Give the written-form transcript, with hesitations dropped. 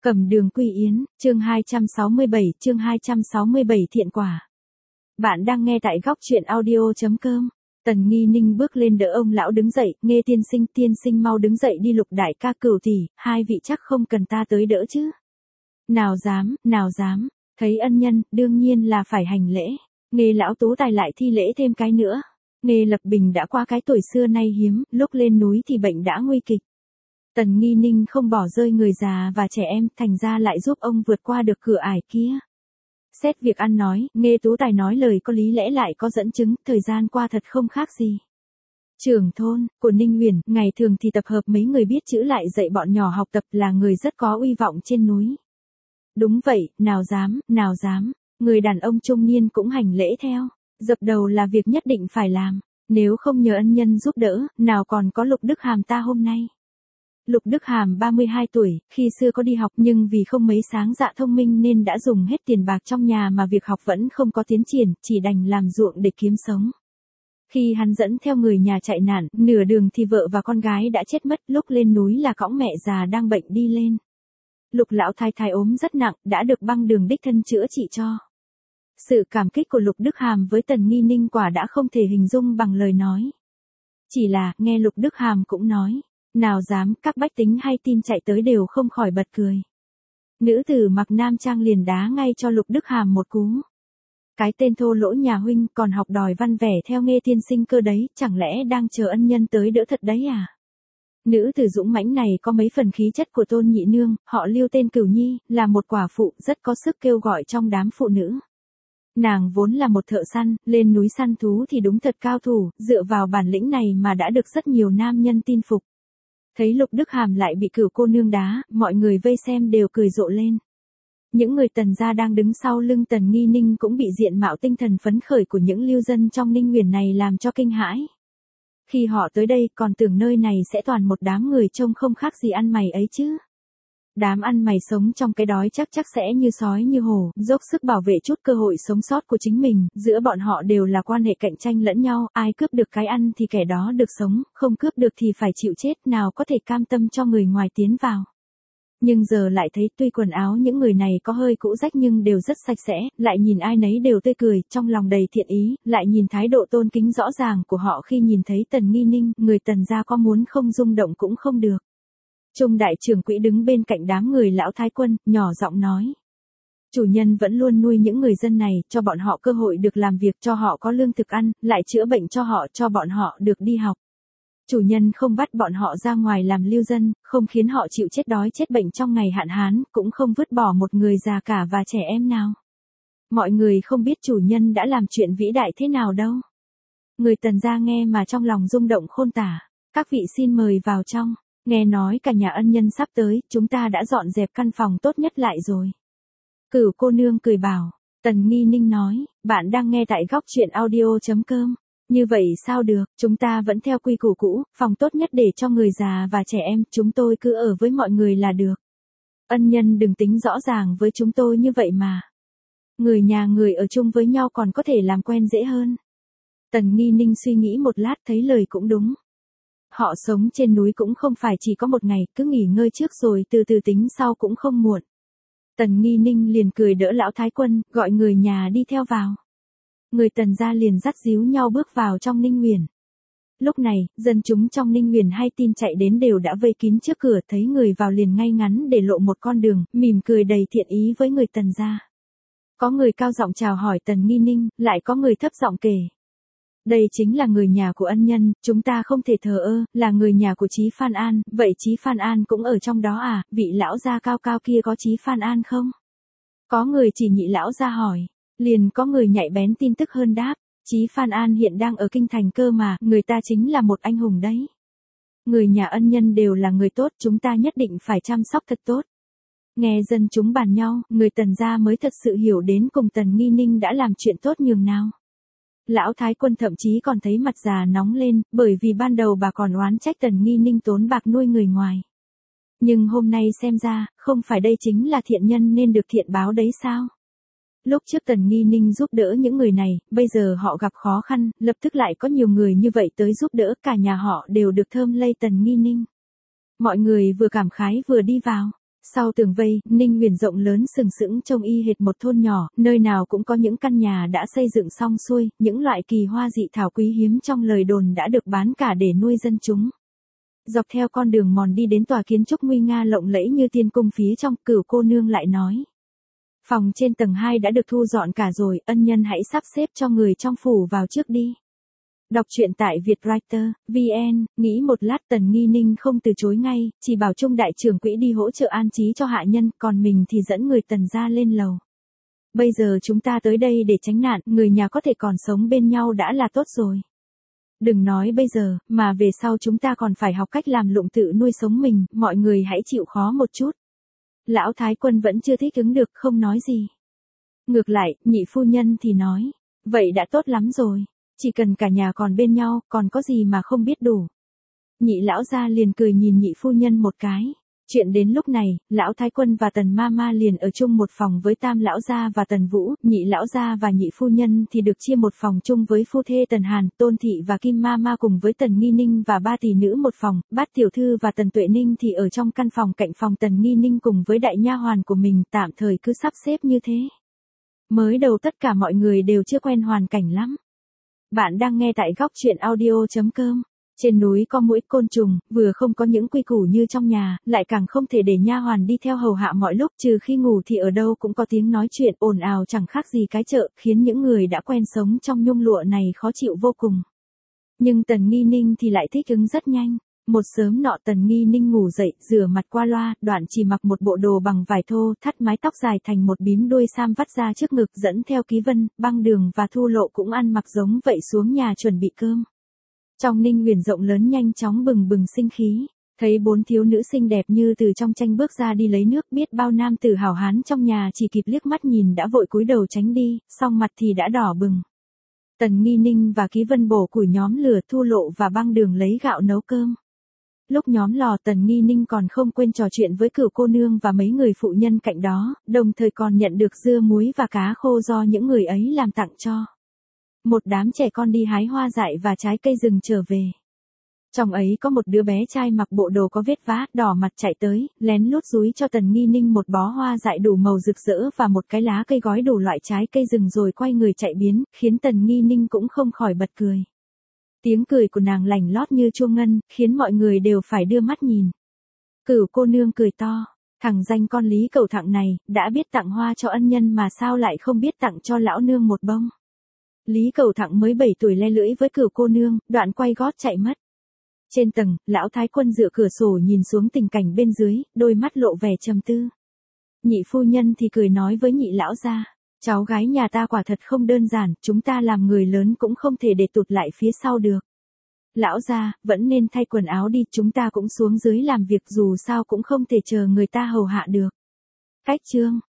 Cẩm Đường Quy Yến, chương 267 thiện quả. Bạn đang nghe tại góc truyện audio.com. Tần Nghi Ninh bước lên đỡ ông lão đứng dậy, nghe tiên sinh mau đứng dậy đi, Lục đại ca Cửu tỷ, hai vị chắc không cần ta tới đỡ chứ. Nào dám, thấy ân nhân, đương nhiên là phải hành lễ. Nghe lão tú tài lại thi lễ thêm cái nữa. Nghe Lập Bình đã qua cái tuổi xưa nay hiếm, lúc lên núi thì bệnh đã nguy kịch. Tần Nghi Ninh không bỏ rơi người già và trẻ em, thành ra lại giúp ông vượt qua được cửa ải kia. Xét việc ăn nói, nghe tú tài nói lời có lý lẽ lại có dẫn chứng, thời gian qua thật không khác gì. Trưởng thôn của Ninh Huyền, ngày thường thì tập hợp mấy người biết chữ lại dạy bọn nhỏ học tập, là người rất có uy vọng trên núi. Đúng vậy, nào dám, người đàn ông trung niên cũng hành lễ theo. Dập đầu là việc nhất định phải làm, nếu không nhờ ân nhân giúp đỡ, nào còn có Lục Đức Hàm ta hôm nay. Lục Đức Hàm 32 tuổi, khi xưa có đi học nhưng vì không mấy sáng dạ thông minh nên đã dùng hết tiền bạc trong nhà mà việc học vẫn không có tiến triển, chỉ đành làm ruộng để kiếm sống. Khi hắn dẫn theo người nhà chạy nạn, nửa đường thì vợ và con gái đã chết mất, lúc lên núi là cõng mẹ già đang bệnh đi lên. Lục lão thái thái ốm rất nặng, đã được băng đường đích thân chữa trị cho. Sự cảm kích của Lục Đức Hàm với Tần Nghi Ninh quả đã không thể hình dung bằng lời nói. Chỉ là, nghe Lục Đức Hàm cũng nói. Nào dám, các bách tính hay tin chạy tới đều không khỏi bật cười. Nữ tử mặc nam trang liền đá ngay cho Lục Đức Hàm một cú. Cái tên thô lỗ nhà huynh còn học đòi văn vẻ theo nghe tiên sinh cơ đấy, chẳng lẽ đang chờ ân nhân tới đỡ thật đấy à? Nữ tử dũng mãnh này có mấy phần khí chất của Tôn nhị nương, họ Lưu tên Cửu Nhi, là một quả phụ rất có sức kêu gọi trong đám phụ nữ. Nàng vốn là một thợ săn, lên núi săn thú thì đúng thật cao thủ, dựa vào bản lĩnh này mà đã được rất nhiều nam nhân tin phục. Thấy Lục Đức Hàm lại bị Cửu cô nương đá, mọi người vây xem đều cười rộ lên. Những người Tần gia đang đứng sau lưng Tần Nghi Ninh cũng bị diện mạo tinh thần phấn khởi của những lưu dân trong Ninh Huyền này làm cho kinh hãi. Khi họ tới đây còn tưởng nơi này sẽ toàn một đám người trông không khác gì ăn mày ấy chứ. Đám ăn mày sống trong cái đói chắc sẽ như sói như hổ, dốc sức bảo vệ chút cơ hội sống sót của chính mình, giữa bọn họ đều là quan hệ cạnh tranh lẫn nhau, ai cướp được cái ăn thì kẻ đó được sống, không cướp được thì phải chịu chết, nào có thể cam tâm cho người ngoài tiến vào. Nhưng giờ lại thấy tuy quần áo những người này có hơi cũ rách nhưng đều rất sạch sẽ, lại nhìn ai nấy đều tươi cười, trong lòng đầy thiện ý, lại nhìn thái độ tôn kính rõ ràng của họ khi nhìn thấy Tần Nghi Ninh, người Tần gia có muốn không rung động cũng không được. Trung đại trưởng quỹ đứng bên cạnh đám người lão thái quân, nhỏ giọng nói. Chủ nhân vẫn luôn nuôi những người dân này, cho bọn họ cơ hội được làm việc, cho họ có lương thực ăn, lại chữa bệnh cho họ, cho bọn họ được đi học. Chủ nhân không bắt bọn họ ra ngoài làm lưu dân, không khiến họ chịu chết đói chết bệnh trong ngày hạn hán, cũng không vứt bỏ một người già cả và trẻ em nào. Mọi người không biết chủ nhân đã làm chuyện vĩ đại thế nào đâu. Người Tần gia nghe mà trong lòng rung động khôn tả. Các vị xin mời vào trong. Nghe nói cả nhà ân nhân sắp tới, chúng ta đã dọn dẹp căn phòng tốt nhất lại rồi. Cửu cô nương cười bảo. Tần Nghi Ninh nói, bạn đang nghe tại góc truyện audio.com. Như vậy sao được, chúng ta vẫn theo quy củ cũ, phòng tốt nhất để cho người già và trẻ em, chúng tôi cứ ở với mọi người là được. Ân nhân đừng tính rõ ràng với chúng tôi như vậy mà. Người nhà người ở chung với nhau còn có thể làm quen dễ hơn. Tần Nghi Ninh suy nghĩ một lát thấy lời cũng đúng. Họ sống trên núi cũng không phải chỉ có một ngày, cứ nghỉ ngơi trước rồi từ từ tính sau cũng không muộn. Tần Nghi Ninh liền cười đỡ lão thái quân, gọi người nhà đi theo vào. Người Tần gia liền dắt díu nhau bước vào trong Ninh Huyền. Lúc này, dân chúng trong Ninh Huyền hay tin chạy đến đều đã vây kín trước cửa, thấy người vào liền ngay ngắn để lộ một con đường, mỉm cười đầy thiện ý với người Tần gia. Có người cao giọng chào hỏi Tần Nghi Ninh, lại có người thấp giọng kể. Đây chính là người nhà của ân nhân, chúng ta không thể thờ ơ, là người nhà của Chí Phan An, vậy Chí Phan An cũng ở trong đó à, vị lão gia cao cao kia có Chí Phan An không? Có người chỉ nhị lão gia hỏi, liền có người nhạy bén tin tức hơn đáp, Chí Phan An hiện đang ở kinh thành cơ mà, người ta chính là một anh hùng đấy. Người nhà ân nhân đều là người tốt, chúng ta nhất định phải chăm sóc thật tốt. Nghe dân chúng bàn nhau, người Tần gia mới thật sự hiểu đến cùng Tần Nghi Ninh đã làm chuyện tốt nhường nào. Lão thái quân thậm chí còn thấy mặt già nóng lên, bởi vì ban đầu bà còn oán trách Tần Nghi Ninh tốn bạc nuôi người ngoài. Nhưng hôm nay xem ra, không phải đây chính là thiện nhân nên được thiện báo đấy sao? Lúc trước Tần Nghi Ninh giúp đỡ những người này, bây giờ họ gặp khó khăn, lập tức lại có nhiều người như vậy tới giúp đỡ, cả nhà họ đều được thơm lây Tần Nghi Ninh. Mọi người vừa cảm khái vừa đi vào. Sau tường vây, Ninh Huyền rộng lớn sừng sững trông y hệt một thôn nhỏ, nơi nào cũng có những căn nhà đã xây dựng xong xuôi, những loại kỳ hoa dị thảo quý hiếm trong lời đồn đã được bán cả để nuôi dân chúng. Dọc theo con đường mòn đi đến tòa kiến trúc nguy nga lộng lẫy như tiên cung phía trong, Cửu cô nương lại nói. Phòng trên tầng 2 đã được thu dọn cả rồi, ân nhân hãy sắp xếp cho người trong phủ vào trước đi. Đọc truyện tại Vietwriter, VN, nghĩ một lát Tần Nghi Ninh không từ chối ngay, chỉ bảo Trung đại trưởng quỹ đi hỗ trợ an trí cho hạ nhân, còn mình thì dẫn người Tần ra lên lầu. Bây giờ chúng ta tới đây để tránh nạn, người nhà có thể còn sống bên nhau đã là tốt rồi. Đừng nói bây giờ, mà về sau chúng ta còn phải học cách làm lụng tự nuôi sống mình, mọi người hãy chịu khó một chút. Lão Thái Quân vẫn chưa thích ứng được, không nói gì. Ngược lại, nhị phu nhân thì nói, vậy đã tốt lắm rồi. Chỉ cần cả nhà còn bên nhau, còn có gì mà không biết đủ. Nhị lão gia liền cười nhìn nhị phu nhân một cái. Chuyện đến lúc này, lão Thái Quân và Tần Mama liền ở chung một phòng với Tam lão gia và Tần Vũ, nhị lão gia và nhị phu nhân thì được chia một phòng chung với phu thê Tần Hàn, Tôn Thị và Kim Mama cùng với Tần Nghi Ninh và ba tỷ nữ một phòng, Bát tiểu thư và Tần Tuệ Ninh thì ở trong căn phòng cạnh phòng Tần Nghi Ninh cùng với đại nha hoàn của mình, tạm thời cứ sắp xếp như thế. Mới đầu tất cả mọi người đều chưa quen hoàn cảnh lắm. Bạn đang nghe tại góc truyện audio.com. Trên núi có muỗi côn trùng, vừa không có những quy củ như trong nhà, lại càng không thể để nha hoàn đi theo hầu hạ mọi lúc, trừ khi ngủ thì ở đâu cũng có tiếng nói chuyện ồn ào chẳng khác gì cái chợ, khiến những người đã quen sống trong nhung lụa này khó chịu vô cùng. Nhưng Tần Nghi Ninh thì lại thích ứng rất nhanh. Một sớm nọ Tần Nghi Ninh ngủ dậy, rửa mặt qua loa, đoạn chỉ mặc một bộ đồ bằng vải thô, thắt mái tóc dài thành một bím đuôi sam vắt ra trước ngực, dẫn theo Ký Vân, Băng Đường và Thu Lộ cũng ăn mặc giống vậy xuống nhà chuẩn bị cơm. Trong Ninh Huyền rộng lớn nhanh chóng bừng bừng sinh khí, thấy 4 thiếu nữ xinh đẹp như từ trong tranh bước ra đi lấy nước, biết bao nam tử hào hán trong nhà chỉ kịp liếc mắt nhìn đã vội cúi đầu tránh đi, song mặt thì đã đỏ bừng. Tần Nghi Ninh và Ký Vân bổ củi nhóm lửa, Thu Lộ và Băng Đường lấy gạo nấu cơm. Lúc nhóm lò Tần Nghi Ninh còn không quên trò chuyện với Cửu cô nương và mấy người phụ nhân cạnh đó, đồng thời còn nhận được dưa muối và cá khô do những người ấy làm tặng cho. Một đám trẻ con đi hái hoa dại và trái cây rừng trở về. Trong ấy có một đứa bé trai mặc bộ đồ có vết vá, đỏ mặt chạy tới, lén lút dúi cho Tần Nghi Ninh một bó hoa dại đủ màu rực rỡ và một cái lá cây gói đủ loại trái cây rừng rồi quay người chạy biến, khiến Tần Nghi Ninh cũng không khỏi bật cười. Tiếng cười của nàng lành lót như chuông ngân, khiến mọi người đều phải đưa mắt nhìn. Cửu cô nương cười to, thằng danh con Lý Cẩu Thặng này, đã biết tặng hoa cho ân nhân mà sao lại không biết tặng cho lão nương một bông. Lý Cẩu Thặng mới 7 tuổi le lưỡi với Cửu cô nương, đoạn quay gót chạy mất. Trên tầng, lão Thái Quân dựa cửa sổ nhìn xuống tình cảnh bên dưới, đôi mắt lộ vẻ trầm tư. Nhị phu nhân thì cười nói với nhị lão gia, cháu gái nhà ta quả thật không đơn giản, chúng ta làm người lớn cũng không thể để tụt lại phía sau được. Lão gia, vẫn nên thay quần áo đi, chúng ta cũng xuống dưới làm việc, dù sao cũng không thể chờ người ta hầu hạ được. Cách chương